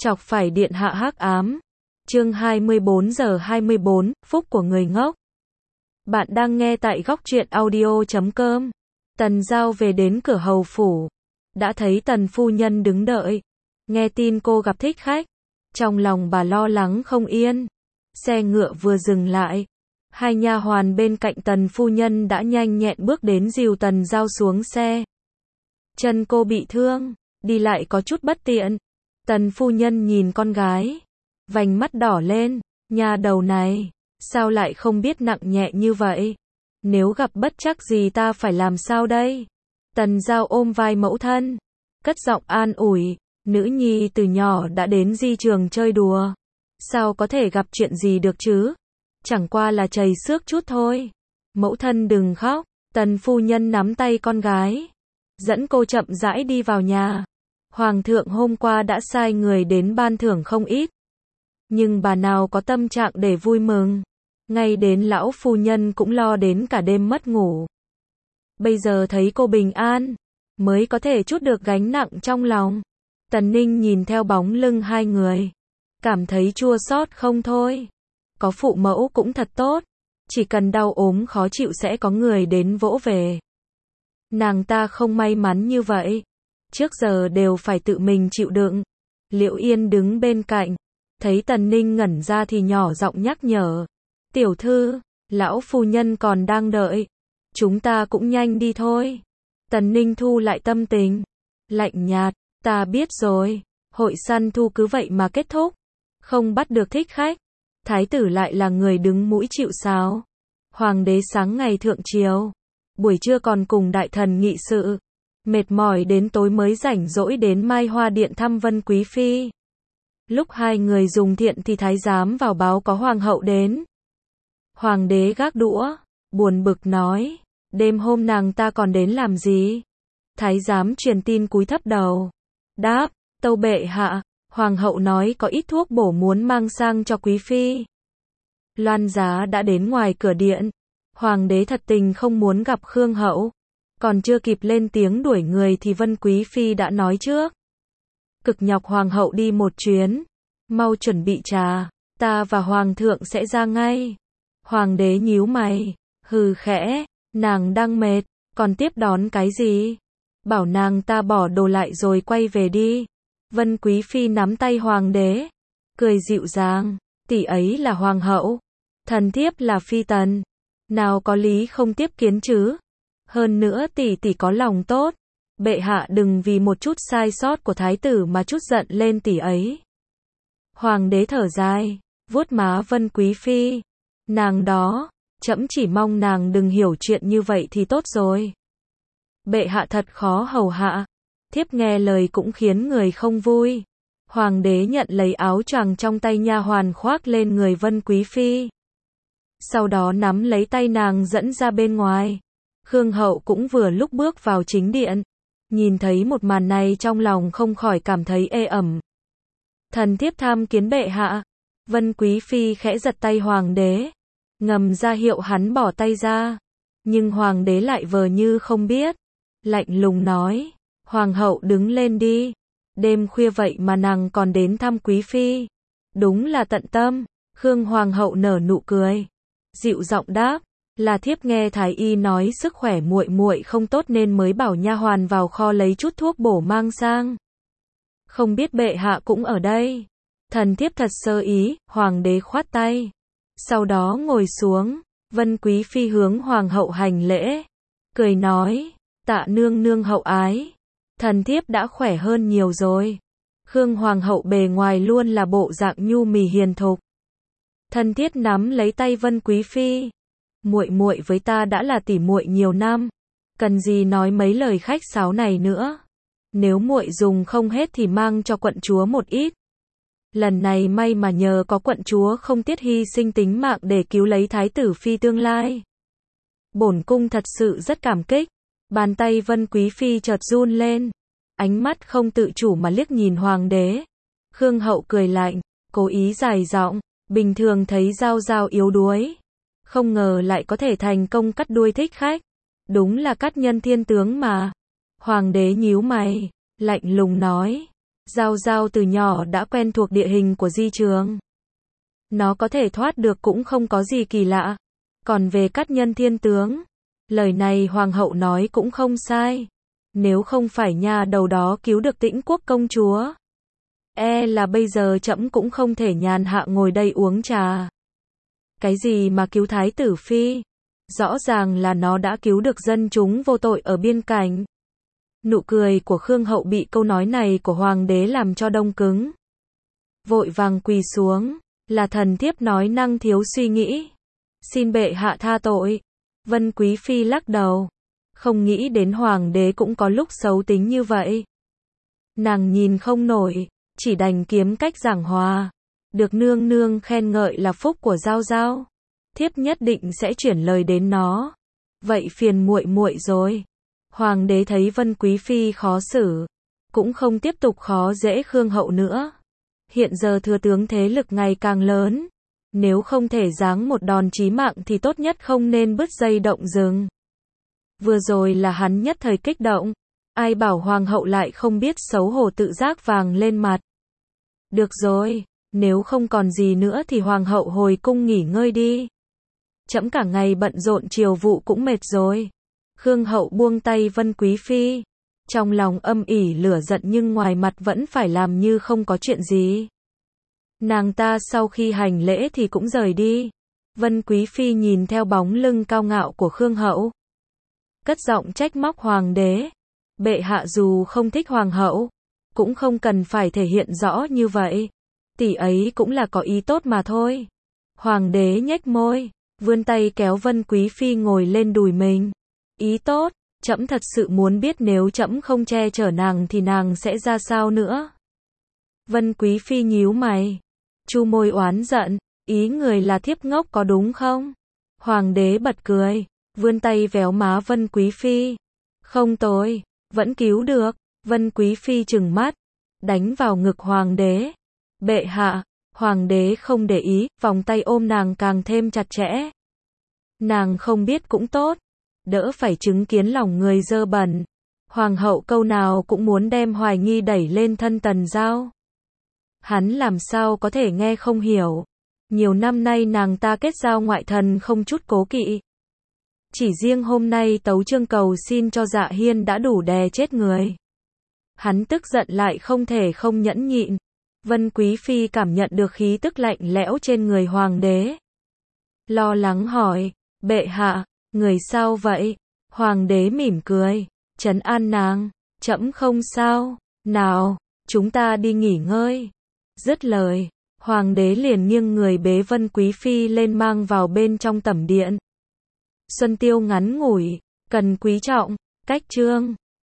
Chọc phải điện hạ hắc ám. Chương 24 giờ 24, phúc của người ngốc. Bạn đang nghe tại góc truyện audio.com. Tần Giao về đến cửa hầu phủ. Đã thấy Tần phu nhân đứng đợi. Nghe tin cô gặp thích khách. Trong lòng bà lo lắng không yên. Xe ngựa vừa dừng lại. Hai nha hoàn bên cạnh Tần phu nhân đã nhanh nhẹn bước đến dìu Tần Giao xuống xe. Chân cô bị thương, đi lại có chút bất tiện. Tần phu nhân nhìn con gái, vành mắt đỏ lên, nhà đầu này, sao lại không biết nặng nhẹ như vậy? Nếu gặp bất trắc gì ta phải làm sao đây? Tần Giao ôm vai mẫu thân, cất giọng an ủi, nữ nhi từ nhỏ đã đến di trường chơi đùa, sao có thể gặp chuyện gì được chứ? Chẳng qua là chầy xước chút thôi. Mẫu thân đừng khóc. Tần phu nhân nắm tay con gái, dẫn cô chậm rãi đi vào nhà. Hoàng thượng hôm qua đã sai người đến ban thưởng không ít. Nhưng bà nào có tâm trạng để vui mừng. Ngay đến lão phu nhân cũng lo đến cả đêm mất ngủ. Bây giờ thấy cô bình an, mới có thể trút được gánh nặng trong lòng. Tần Ninh nhìn theo bóng lưng hai người, cảm thấy chua xót không thôi. Có phụ mẫu cũng thật tốt, chỉ cần đau ốm khó chịu sẽ có người đến vỗ về. Nàng ta không may mắn như vậy, trước giờ đều phải tự mình chịu đựng. Liễu Yên đứng bên cạnh, thấy Tần Ninh ngẩn ra thì nhỏ giọng nhắc nhở. Tiểu thư, lão phu nhân còn đang đợi, chúng ta cũng nhanh đi thôi. Tần Ninh thu lại tâm tình, lạnh nhạt, ta biết rồi, hội săn thu cứ vậy mà kết thúc, không bắt được thích khách. Thái tử lại là người đứng mũi chịu sào. Hoàng đế sáng ngày thượng triều, buổi trưa còn cùng đại thần nghị sự, mệt mỏi đến tối mới rảnh rỗi đến Mai Hoa Điện thăm Vân Quý Phi. Lúc hai người dùng thiện thì thái giám vào báo có hoàng hậu đến. Hoàng đế gác đũa, buồn bực nói, đêm hôm nàng ta còn đến làm gì? Thái giám truyền tin cúi thấp đầu, đáp, tâu bệ hạ, hoàng hậu nói có ít thuốc bổ muốn mang sang cho quý phi. Loan giá đã đến ngoài cửa điện. Hoàng đế thật tình không muốn gặp Khương hậu. Còn chưa kịp lên tiếng đuổi người thì Vân Quý Phi đã nói trước. Cực nhọc hoàng hậu đi một chuyến. Mau chuẩn bị trà, ta và hoàng thượng sẽ ra ngay. Hoàng đế nhíu mày, hừ khẽ, nàng đang mệt, còn tiếp đón cái gì? Bảo nàng ta bỏ đồ lại rồi quay về đi. Vân Quý Phi nắm tay hoàng đế, cười dịu dàng, tỷ ấy là hoàng hậu, thần thiếp là phi tần, nào có lý không tiếp kiến chứ? Hơn nữa tỷ tỷ có lòng tốt, bệ hạ đừng vì một chút sai sót của thái tử mà chút giận lên tỷ ấy. Hoàng đế thở dài, vuốt má Vân Quý Phi, nàng đó, trẫm chỉ mong nàng đừng hiểu chuyện như vậy thì tốt rồi. Bệ hạ thật khó hầu hạ. Thiếp nghe lời cũng khiến người không vui. Hoàng đế nhận lấy áo choàng trong tay nha hoàn khoác lên người Vân Quý Phi. Sau đó nắm lấy tay nàng dẫn ra bên ngoài. Khương hậu cũng vừa lúc bước vào chính điện. Nhìn thấy một màn này trong lòng không khỏi cảm thấy ê ẩm. Thần thiếp tham kiến bệ hạ. Vân Quý Phi khẽ giật tay hoàng đế, ngầm ra hiệu hắn bỏ tay ra. Nhưng hoàng đế lại vờ như không biết, lạnh lùng nói. Hoàng hậu đứng lên đi. Đêm khuya vậy mà nàng còn đến thăm quý phi. Đúng là tận tâm. Khương hoàng hậu nở nụ cười, dịu giọng đáp, là thiếp nghe thái y nói sức khỏe muội muội không tốt nên mới bảo nha hoàn vào kho lấy chút thuốc bổ mang sang. Không biết bệ hạ cũng ở đây. Thần thiếp thật sơ ý. Hoàng đế khoát tay, sau đó ngồi xuống. Vân Quý Phi hướng hoàng hậu hành lễ, cười nói, tạ nương nương hậu ái. Thần thiếp đã khỏe hơn nhiều rồi. Khương hoàng hậu bề ngoài luôn là bộ dạng nhu mì hiền thục. Thần thiếp nắm lấy tay Vân Quý Phi, muội muội với ta đã là tỉ muội nhiều năm, cần gì nói mấy lời khách sáo này nữa. Nếu muội dùng không hết thì mang cho quận chúa một ít. Lần này may mà nhờ có quận chúa không tiếc hy sinh tính mạng để cứu lấy thái tử phi tương lai. Bổn cung thật sự rất cảm kích. Bàn tay Vân Quý Phi chợt run lên, ánh mắt không tự chủ mà liếc nhìn hoàng đế. Khương hậu cười lạnh, cố ý dài giọng, bình thường thấy Giao Giao yếu đuối, không ngờ lại có thể thành công cắt đuôi thích khách. Đúng là cắt nhân thiên tướng mà. Hoàng đế nhíu mày, lạnh lùng nói, Giao Giao từ nhỏ đã quen thuộc địa hình của di trường. Nó có thể thoát được cũng không có gì kỳ lạ. Còn về Cát Nhân Thiên Tướng, lời này hoàng hậu nói cũng không sai. Nếu không phải nhà đầu đó cứu được Tĩnh Quốc công chúa, là bây giờ trẫm cũng không thể nhàn hạ ngồi đây uống trà. Cái gì mà cứu thái tử phi? Rõ ràng là nó đã cứu được dân chúng vô tội ở biên cảnh. Nụ cười của Khương hậu bị câu nói này của hoàng đế làm cho đông cứng. Vội vàng quỳ xuống, là thần thiếp nói năng thiếu suy nghĩ. Xin bệ hạ tha tội. Vân Quý Phi lắc đầu. Không nghĩ đến hoàng đế cũng có lúc xấu tính như vậy. Nàng nhìn không nổi, chỉ đành kiếm cách giảng hòa. Được nương nương khen ngợi là phúc của Giao Giao. Thiếp nhất định sẽ chuyển lời đến nó. Vậy phiền muội muội rồi. Hoàng đế thấy Vân Quý Phi khó xử, cũng không tiếp tục khó dễ Khương hậu nữa. Hiện giờ thừa tướng thế lực ngày càng lớn. Nếu không thể giáng một đòn chí mạng thì tốt nhất không nên bứt dây động rừng. Vừa rồi là hắn nhất thời kích động. Ai bảo hoàng hậu lại không biết xấu hổ tự giác vàng lên mặt. Được rồi, nếu không còn gì nữa thì hoàng hậu hồi cung nghỉ ngơi đi. Trẫm cả ngày bận rộn triều vụ cũng mệt rồi. Khương hậu buông tay Vân Quý Phi. Trong lòng âm ỉ lửa giận nhưng ngoài mặt vẫn phải làm như không có chuyện gì. Nàng ta sau khi hành lễ thì cũng rời đi. Vân Quý Phi nhìn theo bóng lưng cao ngạo của Khương hậu, cất giọng trách móc hoàng đế. Bệ hạ dù không thích hoàng hậu, cũng không cần phải thể hiện rõ như vậy. Tỷ ấy cũng là có ý tốt mà thôi. Hoàng đế nhếch môi, vươn tay kéo Vân Quý Phi ngồi lên đùi mình. Ý tốt, trẫm thật sự muốn biết nếu trẫm không che chở nàng thì nàng sẽ ra sao nữa. Vân Quý Phi nhíu mày, chu môi oán giận, ý người là thiếp ngốc có đúng không? Hoàng đế bật cười, vươn tay véo má Vân Quý Phi. Không tôi, vẫn cứu được. Vân Quý Phi trừng mắt, đánh vào ngực hoàng đế. Bệ hạ, hoàng đế không để ý, vòng tay ôm nàng càng thêm chặt chẽ. Nàng không biết cũng tốt, đỡ phải chứng kiến lòng người dơ bẩn. Hoàng hậu câu nào cũng muốn đem hoài nghi đẩy lên thân Tần Giao. Hắn làm sao có thể nghe không hiểu. Nhiều năm nay nàng ta kết giao ngoại thần không chút cố kỵ. Chỉ riêng hôm nay tấu chương cầu xin cho Dạ Hiên đã đủ đè chết người. Hắn tức giận lại không thể không nhẫn nhịn. Vân Quý Phi cảm nhận được khí tức lạnh lẽo trên người hoàng đế. Lo lắng hỏi, bệ hạ, người sao vậy? Hoàng đế mỉm cười, trấn an nàng, trẫm không sao, nào, chúng ta đi nghỉ ngơi. Dứt lời, hoàng đế liền nghiêng người bế Vân Quý Phi lên mang vào bên trong tẩm điện. Xuân tiêu ngắn ngủi, cần quý trọng, cách chương.